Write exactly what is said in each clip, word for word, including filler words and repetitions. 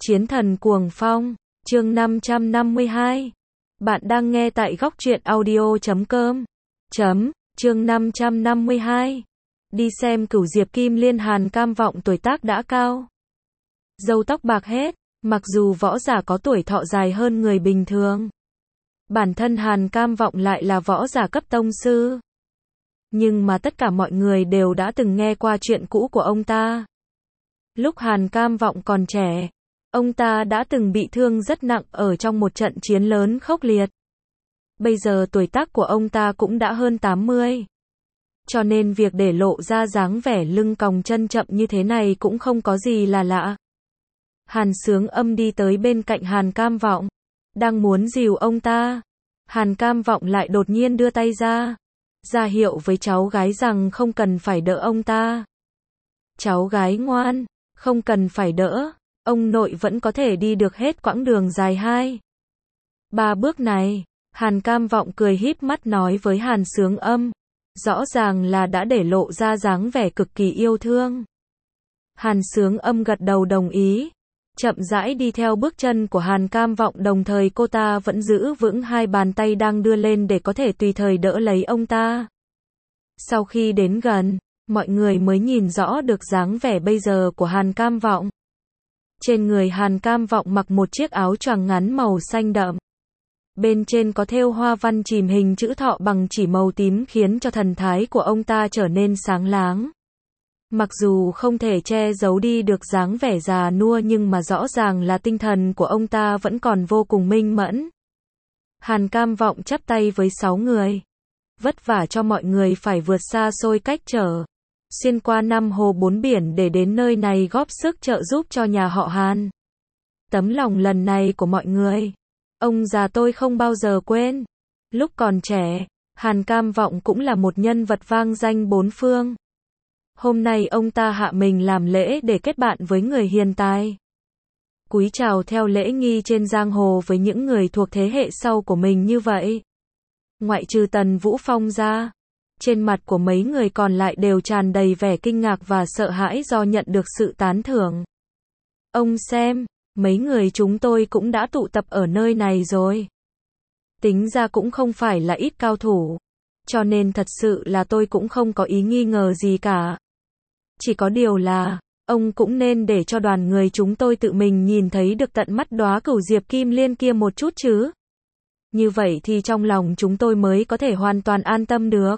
Chiến thần cuồng phong, chương năm trăm năm mươi hai. Bạn đang nghe tại góc truyện audio chấm com. Chấm, chương năm trăm năm mươi hai. Đi xem Cửu Diệp Kim Liên. Hàn Cam Vọng tuổi tác đã cao. Râu tóc bạc hết, mặc dù võ giả có tuổi thọ dài hơn người bình thường. Bản thân Hàn Cam Vọng lại là võ giả cấp tông sư. Nhưng mà tất cả mọi người đều đã từng nghe qua chuyện cũ của ông ta. Lúc Hàn Cam Vọng còn trẻ, ông ta đã từng bị thương rất nặng ở trong một trận chiến lớn khốc liệt. Bây giờ tuổi tác của ông ta cũng đã hơn tám mươi. Cho nên việc để lộ ra dáng vẻ lưng còng chân chậm như thế này cũng không có gì là lạ. Hàn Sướng Âm đi tới bên cạnh Hàn Cam Vọng, đang muốn dìu ông ta. Hàn Cam Vọng lại đột nhiên đưa tay ra, ra hiệu với cháu gái rằng không cần phải đỡ ông ta. Cháu gái ngoan, không cần phải đỡ, ông nội vẫn có thể đi được hết quãng đường dài hai ba bước này. Hàn Cam Vọng cười híp mắt nói với Hàn Sướng Âm, rõ ràng là đã để lộ ra dáng vẻ cực kỳ yêu thương. Hàn Sướng Âm gật đầu đồng ý, chậm rãi đi theo bước chân của Hàn Cam Vọng, đồng thời cô ta vẫn giữ vững hai bàn tay đang đưa lên để có thể tùy thời đỡ lấy ông ta. Sau khi đến gần, mọi người mới nhìn rõ được dáng vẻ bây giờ của Hàn Cam Vọng. Trên người Hàn Cam Vọng mặc một chiếc áo choàng ngắn màu xanh đậm. Bên trên có thêu hoa văn chìm hình chữ thọ bằng chỉ màu tím khiến cho thần thái của ông ta trở nên sáng láng. Mặc dù không thể che giấu đi được dáng vẻ già nua nhưng mà rõ ràng là tinh thần của ông ta vẫn còn vô cùng minh mẫn. Hàn Cam Vọng chắp tay với sáu người. Vất vả cho mọi người phải vượt xa xôi cách trở, xuyên qua năm hồ bốn biển để đến nơi này góp sức trợ giúp cho nhà họ Hàn. Tấm lòng lần này của mọi người, ông già tôi không bao giờ quên. Lúc còn trẻ, Hàn Cam Vọng cũng là một nhân vật vang danh bốn phương. Hôm nay ông ta hạ mình làm lễ để kết bạn với người hiền tài. Cúi chào theo lễ nghi trên giang hồ với những người thuộc thế hệ sau của mình như vậy. Ngoại trừ Tần Vũ Phong ra, trên mặt của mấy người còn lại đều tràn đầy vẻ kinh ngạc và sợ hãi do nhận được sự tán thưởng. Ông xem, mấy người chúng tôi cũng đã tụ tập ở nơi này rồi. Tính ra cũng không phải là ít cao thủ. Cho nên thật sự là tôi cũng không có ý nghi ngờ gì cả. Chỉ có điều là, ông cũng nên để cho đoàn người chúng tôi tự mình nhìn thấy được tận mắt đóa Cửu Diệp Kim Liên kia một chút chứ. Như vậy thì trong lòng chúng tôi mới có thể hoàn toàn an tâm được.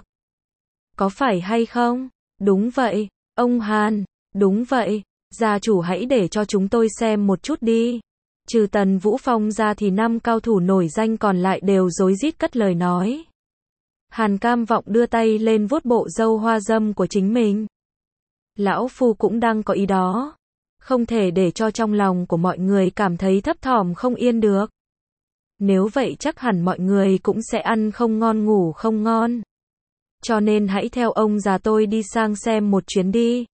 Có phải hay không? Đúng vậy, ông Hàn, đúng vậy, gia chủ hãy để cho chúng tôi xem một chút đi. Trừ Tần Vũ Phong ra thì năm cao thủ nổi danh còn lại đều rối rít cất lời nói. Hàn Cam Vọng đưa tay lên vuốt bộ râu hoa râm của chính mình. Lão Phu cũng đang có ý đó. Không thể để cho trong lòng của mọi người cảm thấy thấp thỏm không yên được. Nếu vậy chắc hẳn mọi người cũng sẽ ăn không ngon ngủ không ngon. Cho nên hãy theo ông già tôi đi sang xem một chuyến đi.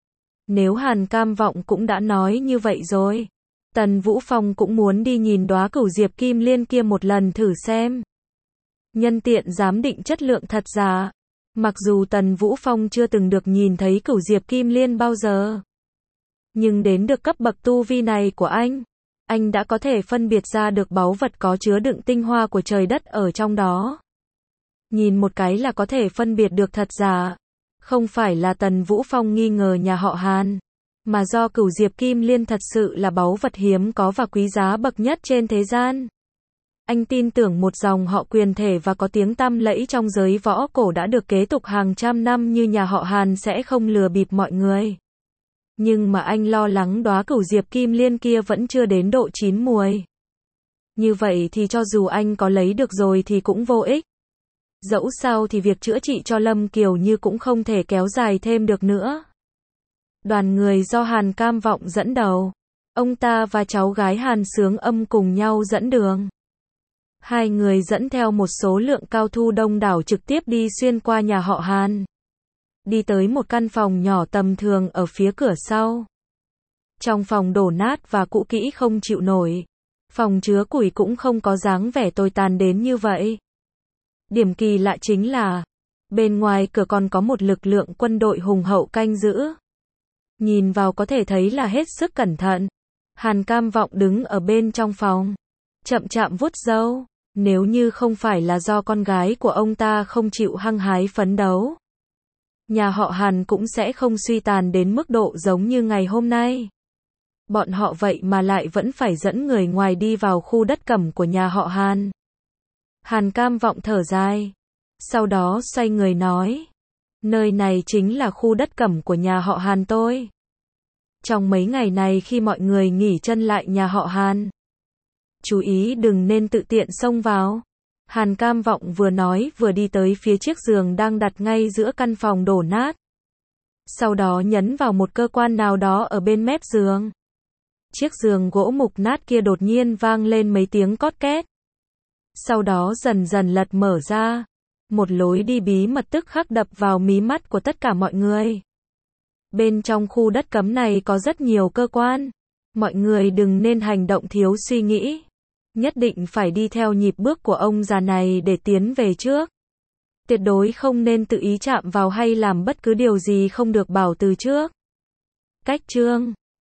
Nếu Hàn Cam Vọng cũng đã nói như vậy rồi, Tần Vũ Phong cũng muốn đi nhìn đóa Cửu Diệp Kim Liên kia một lần thử xem. Nhân tiện giám định chất lượng thật giả. Mặc dù Tần Vũ Phong chưa từng được nhìn thấy Cửu Diệp Kim Liên bao giờ, nhưng đến được cấp bậc tu vi này của anh, anh đã có thể phân biệt ra được báu vật có chứa đựng tinh hoa của trời đất ở trong đó. Nhìn một cái là có thể phân biệt được thật giả. Không phải là Tần Vũ Phong nghi ngờ nhà họ Hàn, mà do Cửu Diệp Kim Liên thật sự là báu vật hiếm có và quý giá bậc nhất trên thế gian. Anh tin tưởng một dòng họ quyền thể và có tiếng tăm lẫy trong giới võ cổ đã được kế tục hàng trăm năm như nhà họ Hàn sẽ không lừa bịp mọi người. Nhưng mà anh lo lắng đóa Cửu Diệp Kim Liên kia vẫn chưa đến độ chín muồi. Như vậy thì cho dù anh có lấy được rồi thì cũng vô ích. Dẫu sao thì việc chữa trị cho Lâm Kiều Như cũng không thể kéo dài thêm được nữa. Đoàn người do Hàn Cam Vọng dẫn đầu, ông ta và cháu gái Hàn Sướng Âm cùng nhau dẫn đường. Hai người dẫn theo một số lượng cao thủ đông đảo trực tiếp đi xuyên qua nhà họ Hàn. Đi tới một căn phòng nhỏ tầm thường ở phía cửa sau. Trong phòng đổ nát và cũ kỹ không chịu nổi. Phòng chứa củi cũng không có dáng vẻ tồi tàn đến như vậy. Điểm kỳ lạ chính là, bên ngoài cửa còn có một lực lượng quân đội hùng hậu canh giữ. Nhìn vào có thể thấy là hết sức cẩn thận. Hàn Cam Vọng đứng ở bên trong phòng, chậm chạm vuốt râu. Nếu như không phải là do con gái của ông ta không chịu hăng hái phấn đấu, nhà họ Hàn cũng sẽ không suy tàn đến mức độ giống như ngày hôm nay. Bọn họ vậy mà lại vẫn phải dẫn người ngoài đi vào khu đất cẩm của nhà họ Hàn. Hàn Cam Vọng thở dài, sau đó xoay người nói, nơi này chính là khu đất cẩm của nhà họ Hàn tôi. Trong mấy ngày này khi mọi người nghỉ chân lại nhà họ Hàn, chú ý đừng nên tự tiện xông vào. Hàn Cam Vọng vừa nói vừa đi tới phía chiếc giường đang đặt ngay giữa căn phòng đổ nát. Sau đó nhấn vào một cơ quan nào đó ở bên mép giường. Chiếc giường gỗ mục nát kia đột nhiên vang lên mấy tiếng cót két. Sau đó dần dần lật mở ra. Một lối đi bí mật tức khắc đập vào mí mắt của tất cả mọi người. Bên trong khu đất cấm này có rất nhiều cơ quan. Mọi người đừng nên hành động thiếu suy nghĩ. Nhất định phải đi theo nhịp bước của ông già này để tiến về trước. Tuyệt đối không nên tự ý chạm vào hay làm bất cứ điều gì không được bảo từ trước. Cách chương